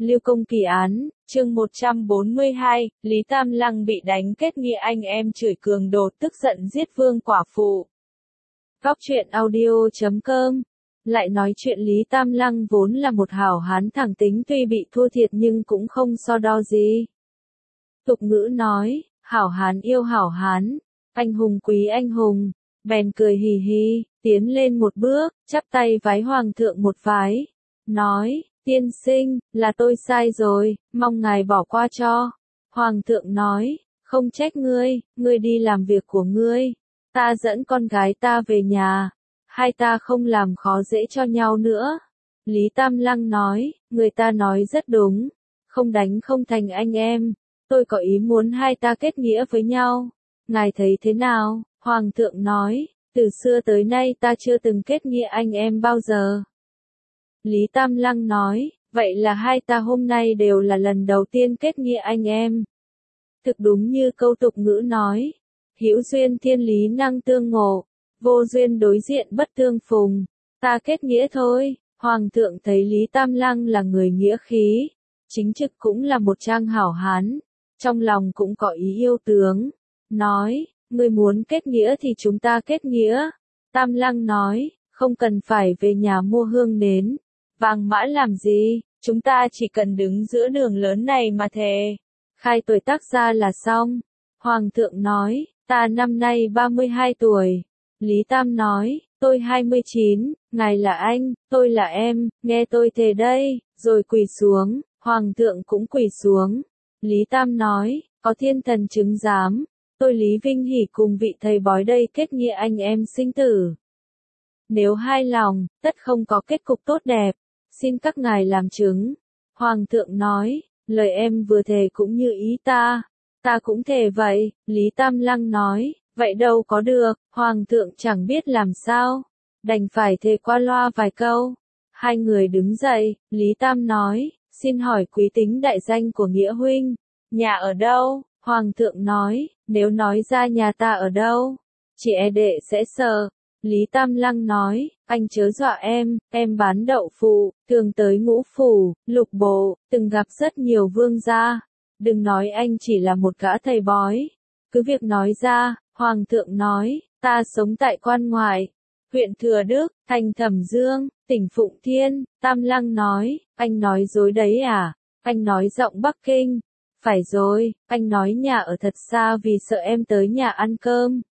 Lưu Công kỳ án, chương 142, Lý Tam Lăng bị đánh kết nghĩa anh em chửi cường đồ tức giận giết vương quả phụ. Góc truyện audio.com. Lại nói chuyện Lý Tam Lăng vốn là một hảo hán thẳng tính, tuy bị thua thiệt nhưng cũng không so đo gì. Tục ngữ nói, hảo hán yêu hảo hán, anh hùng quý anh hùng, bèn cười hì hì, tiến lên một bước, chắp tay vái hoàng thượng một vái, nói: Tiên sinh, là tôi sai rồi, mong ngài bỏ qua cho. Hoàng thượng nói: Không trách ngươi, ngươi đi làm việc của ngươi, ta dẫn con gái ta về nhà, hai ta không làm khó dễ cho nhau nữa. Lý Tam Lăng nói: Người ta nói rất đúng, không đánh không thành anh em, tôi có ý muốn hai ta kết nghĩa với nhau, ngài thấy thế nào? Hoàng thượng nói: Từ xưa tới nay ta chưa từng kết nghĩa anh em bao giờ. Lý Tam Lăng nói: Vậy là hai ta hôm nay đều là lần đầu tiên kết nghĩa anh em. Thực đúng như câu tục ngữ nói, hữu duyên thiên lý năng tương ngộ, vô duyên đối diện bất tương phùng. Ta kết nghĩa thôi. Hoàng thượng thấy Lý Tam Lăng là người nghĩa khí, chính trực, cũng là một trang hảo hán, trong lòng cũng có ý yêu tướng, nói: Ngươi muốn kết nghĩa thì chúng ta kết nghĩa. Tam Lăng nói: Không cần phải về nhà mua hương nến, vàng mã làm gì, chúng ta chỉ cần đứng giữa đường lớn này mà thề, khai tuổi tác ra là xong. Hoàng thượng nói: Ta năm nay 32 tuổi. Lý Tam nói: Tôi 29, ngài là anh, tôi là em, nghe tôi thề đây, rồi quỳ xuống. Hoàng thượng cũng quỳ xuống. Lý Tam nói: Có thiên thần chứng giám, tôi Lý Vinh Hỉ cùng vị thầy bói đây kết nghĩa anh em sinh tử. Nếu hai lòng, tất không có kết cục tốt đẹp, xin các ngài làm chứng. Hoàng thượng nói: Lời em vừa thề cũng như ý ta cũng thề vậy. Lý Tam Lăng nói: Vậy đâu có được. Hoàng thượng chẳng biết làm sao, đành phải thề qua loa vài câu. Hai người đứng dậy, Lý Tam nói: Xin hỏi quý tính đại danh của nghĩa huynh, nhà ở đâu? Hoàng thượng nói: Nếu nói ra nhà ta ở đâu, chị e đệ sẽ sợ. Lý Tam Lăng nói: Anh chớ dọa em bán đậu phụ, thường tới Ngũ Phủ, Lục Bộ, từng gặp rất nhiều vương gia. Đừng nói anh chỉ là một gã thầy bói, cứ việc nói ra. Hoàng thượng nói: Ta sống tại quan ngoại, huyện Thừa Đức, thành Thẩm Dương, tỉnh Phụng Thiên. Tam Lăng nói: Anh nói dối đấy à? Anh nói giọng Bắc Kinh. Phải rồi, anh nói nhà ở thật xa vì sợ em tới nhà ăn cơm,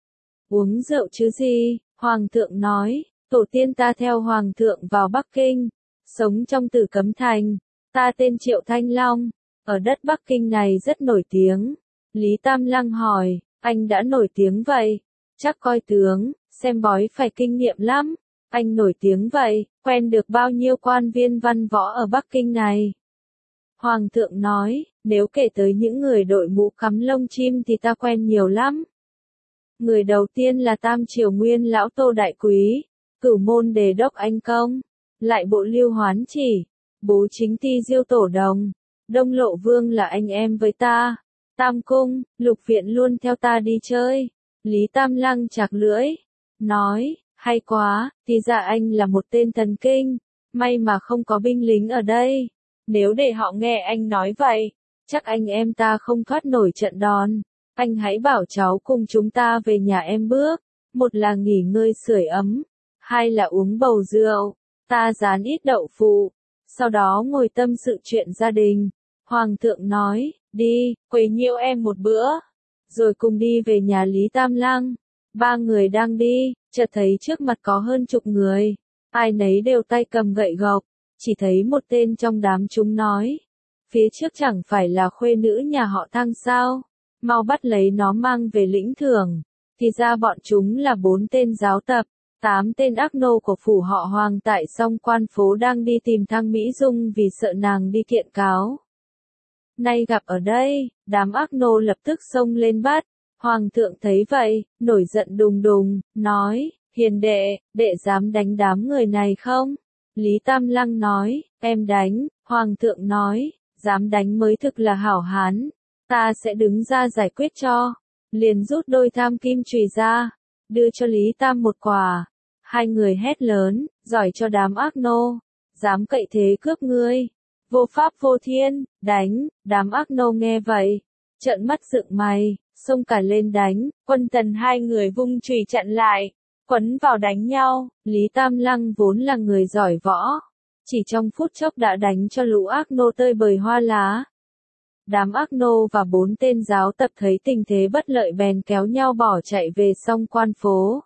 uống rượu chứ gì. Hoàng thượng nói: Tổ tiên ta theo Hoàng thượng vào Bắc Kinh, sống trong Tử Cấm Thành. Ta tên Triệu Thanh Long, ở đất Bắc Kinh này rất nổi tiếng. Lý Tam Lăng hỏi: Anh đã nổi tiếng vậy, chắc coi tướng, xem bói phải kinh nghiệm lắm. Anh nổi tiếng vậy, quen được bao nhiêu quan viên văn võ ở Bắc Kinh này? Hoàng thượng nói: Nếu kể tới những người đội mũ cắm lông chim thì ta quen nhiều lắm. Người đầu tiên là Tam Triều Nguyên lão Tô Đại Quý, Cửu Môn Đề đốc Anh Công, lại Bộ Lưu Hoán Chỉ, Bố Chính Ti Diêu Tổ Đồng, Đông Lộ Vương là anh em với ta, Tam Cung, Lục Viện luôn theo ta đi chơi. Lý Tam Lăng chạc lưỡi, nói: Hay quá, thì ra anh là một tên thần kinh, may mà không có binh lính ở đây. Nếu để họ nghe anh nói vậy, chắc anh em ta không thoát nổi trận đòn. Anh hãy bảo cháu cùng chúng ta về nhà em bước, một là nghỉ ngơi sưởi ấm, hai là uống bầu rượu, ta rán ít đậu phụ, sau đó ngồi tâm sự chuyện gia đình. Hoàng thượng nói: Đi, quấy nhiễu em một bữa, rồi cùng đi về nhà Lý Tam Lăng. Ba người đang đi, chợt thấy trước mặt có hơn chục người, ai nấy đều tay cầm gậy gộc. Chỉ thấy một tên trong đám chúng nói: Phía trước chẳng phải là khuê nữ nhà họ Thăng sao? Mau bắt lấy nó mang về lĩnh thưởng. Thì ra bọn chúng là 4 tên giáo tập, 8 tên ác nô của phủ họ Hoàng tại Song Quan phố đang đi tìm Thăng Mỹ Dung vì sợ nàng đi kiện cáo. Nay gặp ở đây, đám ác nô lập tức xông lên bắt. Hoàng thượng thấy vậy, nổi giận đùng đùng, nói: Hiền đệ, đệ dám đánh đám người này không? Lý Tam Lăng nói: Em đánh. Hoàng thượng nói: Dám đánh mới thực là hảo hán, ta sẽ đứng ra giải quyết cho. Liền rút đôi tham kim chùy ra, đưa cho Lý Tam một quả. Hai người hét lớn: Giỏi cho đám ác nô, dám cậy thế cướp ngươi, vô pháp vô thiên, đánh, đám ác nô nghe vậy, trợn mắt dựng mày, xông cả lên đánh, Quân Tần hai người vung chùy chặn lại, quấn vào đánh nhau, Lý Tam Lăng vốn là người giỏi võ, chỉ trong phút chốc đã đánh cho lũ ác nô tơi bời hoa lá. Đám ác nô và 4 tên giáo tập thấy tình thế bất lợi bèn kéo nhau bỏ chạy về song Quan phố.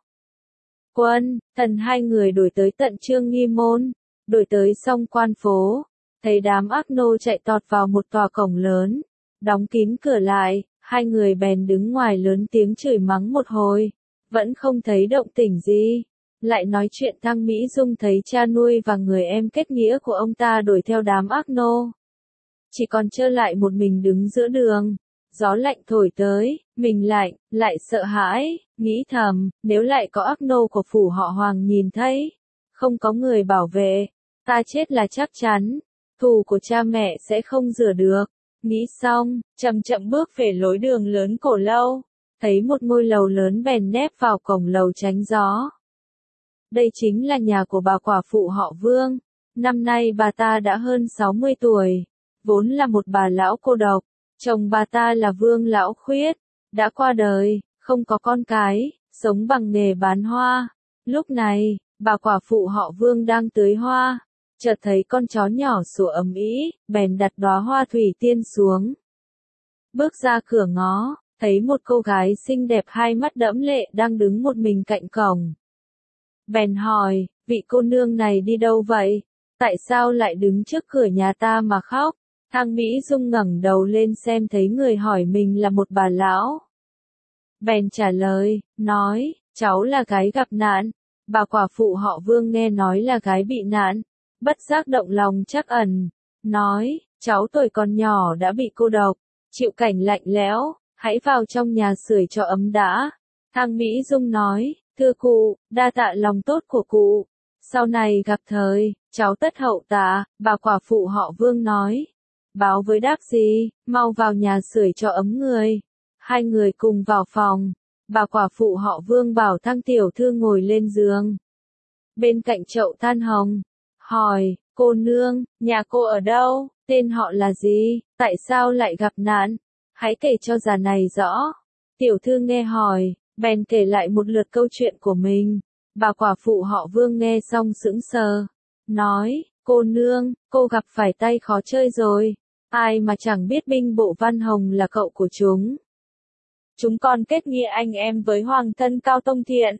Quân, Tần hai người đuổi tới tận Trương Nghi Môn, đuổi tới song Quan phố, thấy đám ác nô chạy tọt vào một tòa cổng lớn, đóng kín cửa lại, hai người bèn đứng ngoài lớn tiếng chửi mắng một hồi, vẫn không thấy động tĩnh gì. Lại nói chuyện Thăng Mỹ Dung thấy cha nuôi và người em kết nghĩa của ông ta đuổi theo đám ác nô. Chỉ còn trơ lại một mình đứng giữa đường, gió lạnh thổi tới, mình lại sợ hãi, nghĩ thầm, nếu lại có ác nô của phủ họ Hoàng nhìn thấy, không có người bảo vệ, ta chết là chắc chắn, thù của cha mẹ sẽ không rửa được. Nghĩ xong, chậm chậm bước về lối đường lớn Cổ Lâu, thấy một ngôi lầu lớn bèn nép vào cổng lầu tránh gió. Đây chính là nhà của bà quả phụ họ Vương, năm nay bà ta đã hơn 60 tuổi, vốn là một bà lão cô độc, chồng bà ta là Vương Lão Khuyết, đã qua đời, không có con cái, sống bằng nghề bán hoa. Lúc này, bà quả phụ họ Vương đang tưới hoa, chợt thấy con chó nhỏ sủa ầm ĩ, bèn đặt đóa hoa thủy tiên xuống. Bước ra cửa ngõ, thấy một cô gái xinh đẹp hai mắt đẫm lệ đang đứng một mình cạnh cổng. Bèn hỏi, vị cô nương này đi đâu vậy? Tại sao lại đứng trước cửa nhà ta mà khóc? Thang Mỹ Dung ngẩng đầu lên xem thấy người hỏi mình là một bà lão. Bèn trả lời, nói, cháu là gái gặp nạn. Bà quả phụ họ Vương nghe nói là gái bị nạn, bất giác động lòng trắc ẩn, nói, cháu tuổi còn nhỏ đã bị cô độc, chịu cảnh lạnh lẽo, hãy vào trong nhà sưởi cho ấm đã. Thang Mỹ Dung nói, thưa cụ, đa tạ lòng tốt của cụ, sau này gặp thời, cháu tất hậu tạ. Bà quả phụ họ Vương nói, báo với đáp gì, mau vào nhà sưởi cho ấm người. Hai người cùng vào phòng, bà quả phụ họ Vương bảo Thang tiểu thư ngồi lên giường, bên cạnh chậu than hồng, hỏi, cô nương, nhà cô ở đâu, tên họ là gì, tại sao lại gặp nạn, hãy kể cho già này rõ. Tiểu thư nghe hỏi, bèn kể lại một lượt câu chuyện của mình. Bà quả phụ họ Vương nghe xong sững sờ, nói, cô nương, cô gặp phải tay khó chơi rồi, ai mà chẳng biết binh bộ Văn Hồng là cậu của chúng. Chúng con kết nghĩa anh em với hoàng thân Cao Tông Thiện.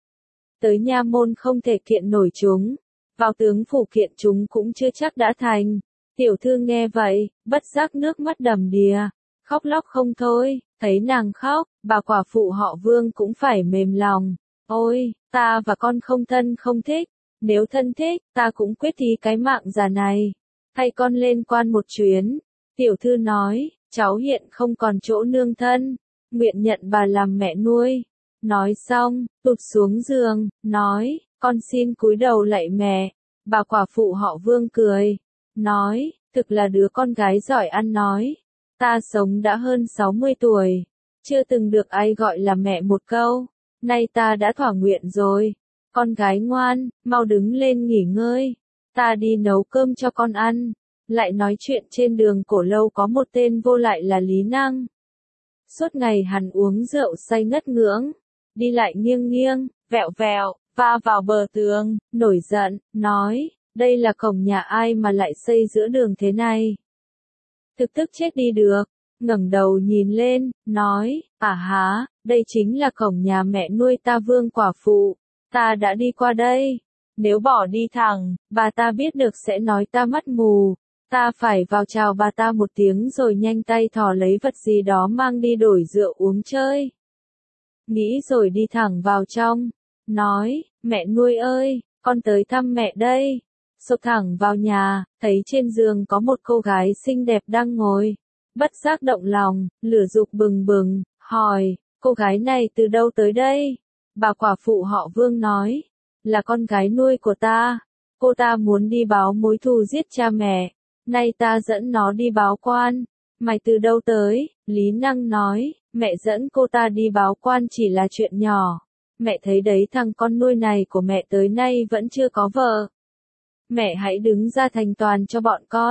Tới nha môn không thể kiện nổi chúng, vào tướng phủ kiện chúng cũng chưa chắc đã thành. Tiểu thư nghe vậy, bất giác nước mắt đầm đìa, khóc lóc không thôi, thấy nàng khóc, bà quả phụ họ Vương cũng phải mềm lòng. Ôi, ta và con không thân không thích, nếu thân thích, ta cũng quyết thí cái mạng già này, thay con lên quan một chuyến. Tiểu thư nói, cháu hiện không còn chỗ nương thân, nguyện nhận bà làm mẹ nuôi. Nói xong, tụt xuống giường, nói, con xin cúi đầu lạy mẹ. Bà quả phụ họ Vương cười, nói, thực là đứa con gái giỏi ăn nói. Ta sống đã hơn 60 tuổi, chưa từng được ai gọi là mẹ một câu, nay ta đã thỏa nguyện rồi. Con gái ngoan, mau đứng lên nghỉ ngơi, ta đi nấu cơm cho con ăn. Lại nói chuyện trên đường Cổ Lâu có một tên vô lại là Lý Năng. Suốt ngày hắn uống rượu say ngất ngưỡng, đi lại nghiêng nghiêng, vẹo vẹo, va vào bờ tường, nổi giận, nói, đây là cổng nhà ai mà lại xây giữa đường thế này. Thực tức chết đi được, ngẩng đầu nhìn lên, nói, há, đây chính là cổng nhà mẹ nuôi ta Vương quả phụ, ta đã đi qua đây. Nếu bỏ đi thẳng, bà ta biết được sẽ nói ta mắt mù, ta phải vào chào bà ta một tiếng rồi nhanh tay thò lấy vật gì đó mang đi đổi rượu uống chơi. Nghĩ rồi đi thẳng vào trong, nói, mẹ nuôi ơi, con tới thăm mẹ đây. Xộc thẳng vào nhà, thấy trên giường có một cô gái xinh đẹp đang ngồi, bất giác động lòng, lửa dục bừng bừng, hỏi, cô gái này từ đâu tới đây? Bà quả phụ họ Vương nói, là con gái nuôi của ta, cô ta muốn đi báo mối thù giết cha mẹ, nay ta dẫn nó đi báo quan. Mày từ đâu tới? Lý Năng nói, mẹ dẫn cô ta đi báo quan chỉ là chuyện nhỏ, mẹ thấy đấy thằng con nuôi này của mẹ tới nay vẫn chưa có vợ. Mẹ hãy đứng ra thành toàn cho bọn con.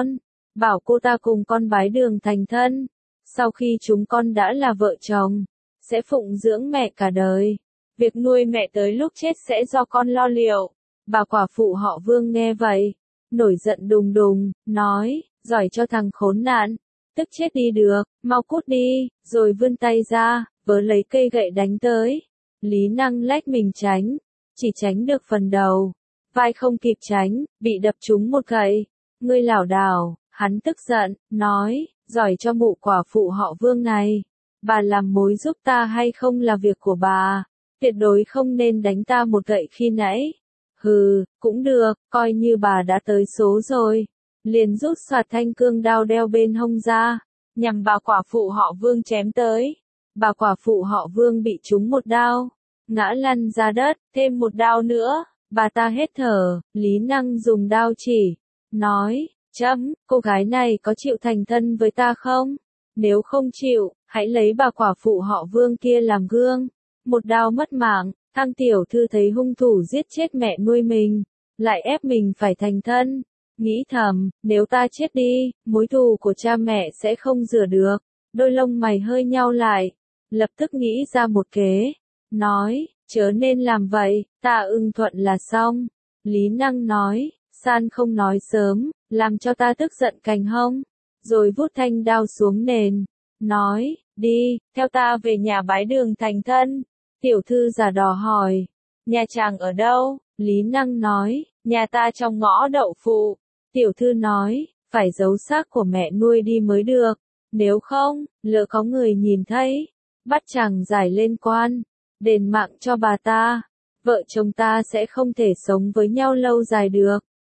bảo cô ta cùng con bái đường thành thân. Sau khi chúng con đã là vợ chồng, sẽ phụng dưỡng mẹ cả đời. Việc nuôi mẹ tới lúc chết sẽ do con lo liệu. Bà quả phụ họ Vương nghe vậy, nổi giận đùng đùng, nói, giỏi cho thằng khốn nạn, tức chết đi được, mau cút đi, rồi vươn tay ra, vớ lấy cây gậy đánh tới. Lý Năng lách mình tránh, chỉ tránh được phần đầu, vai không kịp tránh, bị đập trúng một gậy. Ngươi lảo đảo, hắn tức giận, nói, giỏi cho mụ quả phụ họ Vương này. Bà làm mối giúp ta hay không là việc của bà, tuyệt đối không nên đánh ta một gậy khi nãy. Hừ, cũng được, coi như bà đã tới số rồi. Liền rút soạt thanh cương đao đeo bên hông ra, nhằm bà quả phụ họ Vương chém tới. Bà quả phụ họ Vương bị trúng một đao, ngã lăn ra đất, thêm một đao nữa, bà ta hết thở. Lý Năng dùng đao chỉ, nói, chấm, cô gái này có chịu thành thân với ta không? Nếu không chịu, hãy lấy bà quả phụ họ Vương kia làm gương. Một đao mất mạng. Thang tiểu thư thấy hung thủ giết chết mẹ nuôi mình, lại ép mình phải thành thân, nghĩ thầm, nếu ta chết đi, mối thù của cha mẹ sẽ không rửa được. Đôi lông mày hơi nhao lại, lập tức nghĩ ra một kế, nói, chớ nên làm vậy, ta ưng thuận là xong. Lý Năng nói, san không nói sớm, làm cho ta tức giận cành hông, rồi vút thanh đao xuống nền, nói, đi, theo ta về nhà bái đường thành thân. Tiểu thư giả đò hỏi, nhà chàng ở đâu? Lý Năng nói, nhà ta trong ngõ đậu phụ. Tiểu thư nói, phải giấu xác của mẹ nuôi đi mới được, nếu không, lỡ có người nhìn thấy, bắt chàng giải lên quan, đền mạng cho bà ta, vợ chồng ta sẽ không thể sống với nhau lâu dài được.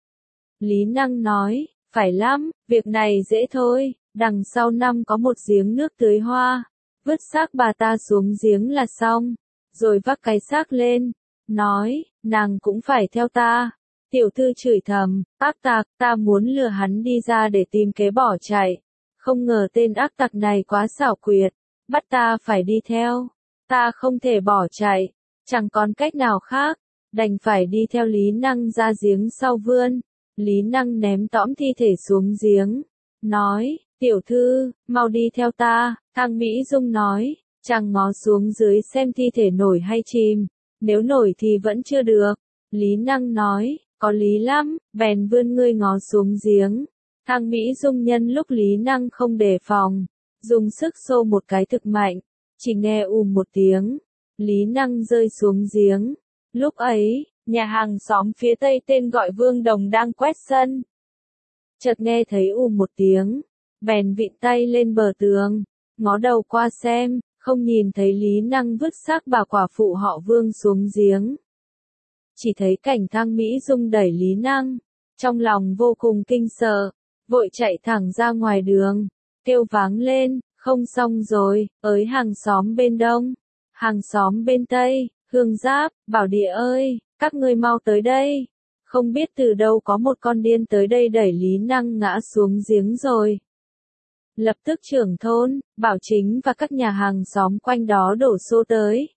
Lý Năng nói, phải lắm, việc này dễ thôi, đằng sau năm có một giếng nước tưới hoa, vứt xác bà ta xuống giếng là xong. Rồi vác cái xác lên, nói, nàng cũng phải theo ta. Tiểu thư chửi thầm, ác tặc, ta muốn lừa hắn đi ra để tìm kế bỏ chạy. Không ngờ tên ác tặc này quá xảo quyệt, bắt ta phải đi theo. Ta không thể bỏ chạy, chẳng còn cách nào khác, đành phải đi theo Lý Năng ra giếng sau vươn. Lý Năng ném tõm thi thể xuống giếng, nói, tiểu thư, mau đi theo ta. Thang Mỹ Dung nói, chàng ngó xuống dưới xem thi thể nổi hay chìm, nếu nổi thì vẫn chưa được. Lý Năng nói, có lý lắm, bèn vươn ngươi ngó xuống giếng. Thang Mỹ Dung nhân lúc Lý Năng không đề phòng, dùng sức xô một cái thực mạnh, chỉ nghe một tiếng, Lý Năng rơi xuống giếng. Lúc ấy, nhà hàng xóm phía tây tên gọi Vương Đồng đang quét sân. Chợt nghe thấy một tiếng, bèn vịn tay lên bờ tường, ngó đầu qua xem, không nhìn thấy Lý Năng vứt xác bà quả phụ họ Vương xuống giếng. Chỉ thấy cảnh Thang Mỹ Dung đẩy Lý Năng, trong lòng vô cùng kinh sợ, vội chạy thẳng ra ngoài đường, kêu váng lên, không xong rồi, ới hàng xóm bên đông, hàng xóm bên tây, Hương Giáp, Bảo Địa ơi, các ngươi mau tới đây. Không biết từ đâu có một con điên tới đây đẩy Lý Năng ngã xuống giếng rồi. Lập tức trưởng thôn, Bảo Chính và các nhà hàng xóm quanh đó đổ xô tới.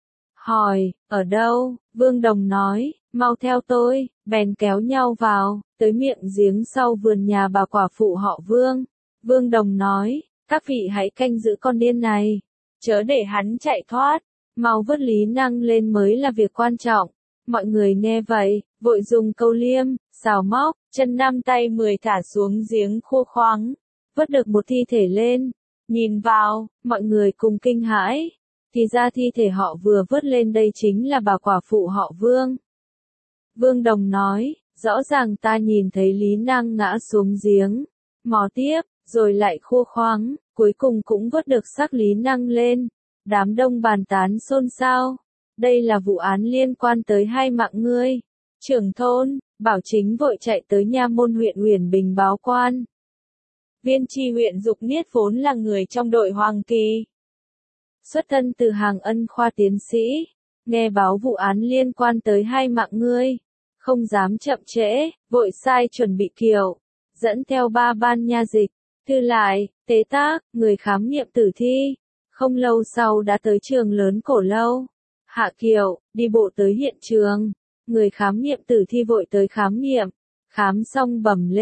Hỏi, ở đâu? Vương Đồng nói, mau theo tôi, bèn kéo nhau vào, tới miệng giếng sau vườn nhà bà quả phụ họ Vương. Vương Đồng nói, các vị hãy canh giữ con điên này, chớ để hắn chạy thoát, mau vớt Lý Năng lên mới là việc quan trọng. Mọi người nghe vậy, vội dùng câu liêm, xào móc, chân 5 tay 10 thả xuống giếng khô khoáng, vớt được một thi thể lên. Nhìn vào, mọi người cùng kinh hãi, thì ra thi thể họ vừa vớt lên đây chính là bà quả phụ họ Vương. Vương Đồng nói, rõ ràng ta nhìn thấy Lý Năng ngã xuống giếng, mò tiếp, rồi lại khô khoáng, cuối cùng cũng vớt được xác Lý Năng lên. Đám đông bàn tán xôn xao. Đây là vụ án liên quan tới 2 mạng ngươi. Trưởng thôn, Bảo Chính vội chạy tới nha môn huyện Uyển Bình báo quan. Viên tri huyện Dục Niết vốn là người trong đội Hoàng Kỳ, xuất thân từ hàng ân khoa tiến sĩ, nghe báo vụ án liên quan tới 2 mạng ngươi, không dám chậm trễ, vội sai chuẩn bị kiệu, dẫn theo 3 ban nha dịch, thư lại, tế tác, người khám nghiệm tử thi. Không lâu sau đã tới trường lớn Cổ Lâu. Hạ kiệu, đi bộ tới hiện trường. Người khám nghiệm tử thi vội tới khám nghiệm. Khám xong bẩm lên,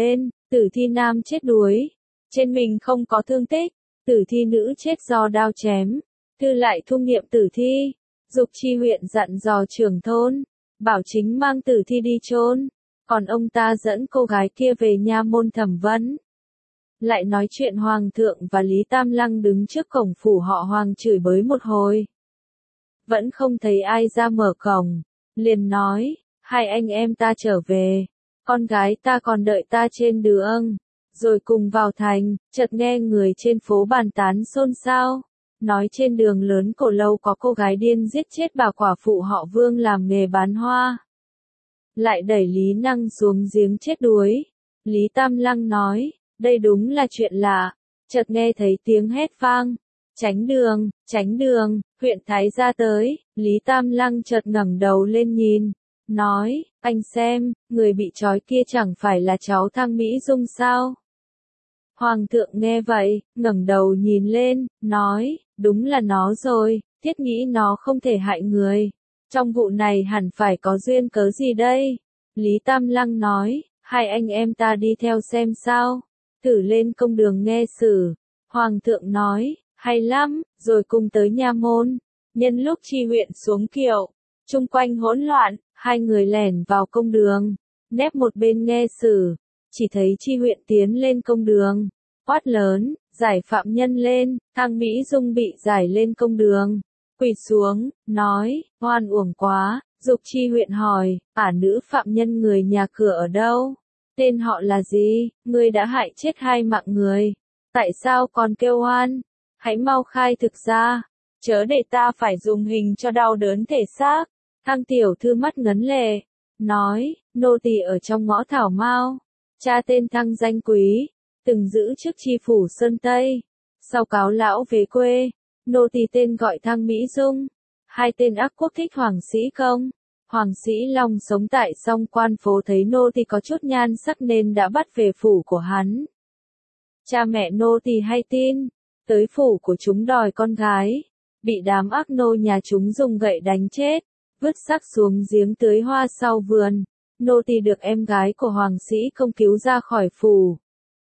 tử thi nam chết đuối, trên mình không có thương tích, tử thi nữ chết do đao chém. Thư lại thu nghiệm tử thi, Dục Chi huyện dặn dò trưởng thôn, bảo chính mang tử thi đi chôn, còn ông ta dẫn cô gái kia về nha môn thẩm vấn. Lại nói chuyện Hoàng thượng và Lý Tam Lăng đứng trước cổng phủ họ Hoàng chửi bới một hồi. Vẫn không thấy ai ra mở cổng, liền nói, hai anh em ta trở về, con gái ta còn đợi ta trên đường, rồi cùng vào thành, chợt nghe người trên phố bàn tán xôn xao, nói trên đường lớn Cổ Lâu có cô gái điên giết chết bà quả phụ họ Vương làm nghề bán hoa. Lại đẩy Lý Năng xuống giếng chết đuối. Lý Tam Lăng nói, đây đúng là chuyện lạ, chợt nghe thấy tiếng hét vang, tránh đường, huyện Thái gia tới, Lý Tam Lăng chợt ngẩng đầu lên nhìn, nói, anh xem, người bị trói kia chẳng phải là cháu Thang Mỹ Dung sao? Hoàng thượng nghe vậy, ngẩng đầu nhìn lên, nói, đúng là nó rồi, thiết nghĩ nó không thể hại người. Trong vụ này hẳn phải có duyên cớ gì đây? Lý Tam Lăng nói, hai anh em ta đi theo xem sao, thử lên công đường nghe xử. Hoàng thượng nói, hay lắm, rồi cùng tới nha môn. Nhân lúc Chi huyện xuống kiệu, chung quanh hỗn loạn, hai người lẻn vào công đường, nép một bên nghe xử. Chỉ thấy Chi huyện tiến lên công đường, quát lớn, giải phạm nhân lên, Thang Mỹ Dung bị giải lên công đường, quỳ xuống, nói, oan uổng quá. Dục Chi huyện hỏi, nữ phạm nhân người nhà cửa ở đâu? Tên họ là gì? Ngươi đã hại chết hai mạng người, tại sao còn kêu oan? Hãy mau khai thực ra, chớ để ta phải dùng hình cho đau đớn thể xác. Thang tiểu thư mắt ngấn lệ, nói, nô tỳ ở trong ngõ Thảo Mao, cha tên Thang danh quý, từng giữ chức tri phủ Sơn Tây, sau cáo lão về quê, nô tỳ tên gọi Thang Mỹ Dung, hai tên ác quốc thích Hoàng Sĩ Công. Hoàng Sĩ Long sống tại Song Quan phố thấy nô tỳ có chút nhan sắc nên đã bắt về phủ của hắn. Cha mẹ nô tỳ hay tin, tới phủ của chúng đòi con gái, bị đám ác nô nhà chúng dùng gậy đánh chết, vứt xác xuống giếng tưới hoa sau vườn. Nô tỳ được em gái của Hoàng Sĩ Công cứu ra khỏi phủ.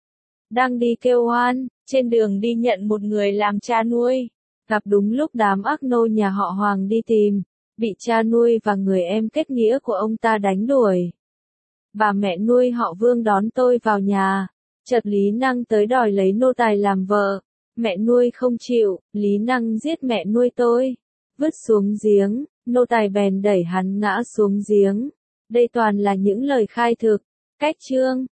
Đang đi kêu oan, trên đường đi nhận một người làm cha nuôi, gặp đúng lúc đám ác nô nhà họ Hoàng đi tìm, bị cha nuôi và người em kết nghĩa của ông ta đánh đuổi. Bà mẹ nuôi họ Vương đón tôi vào nhà, chợt Lý Năng tới đòi lấy nô tài làm vợ, mẹ nuôi không chịu, Lý Năng giết mẹ nuôi tôi, vứt xuống giếng, nô tài bèn đẩy hắn ngã xuống giếng. Đây toàn là những lời khai thực. Cách chương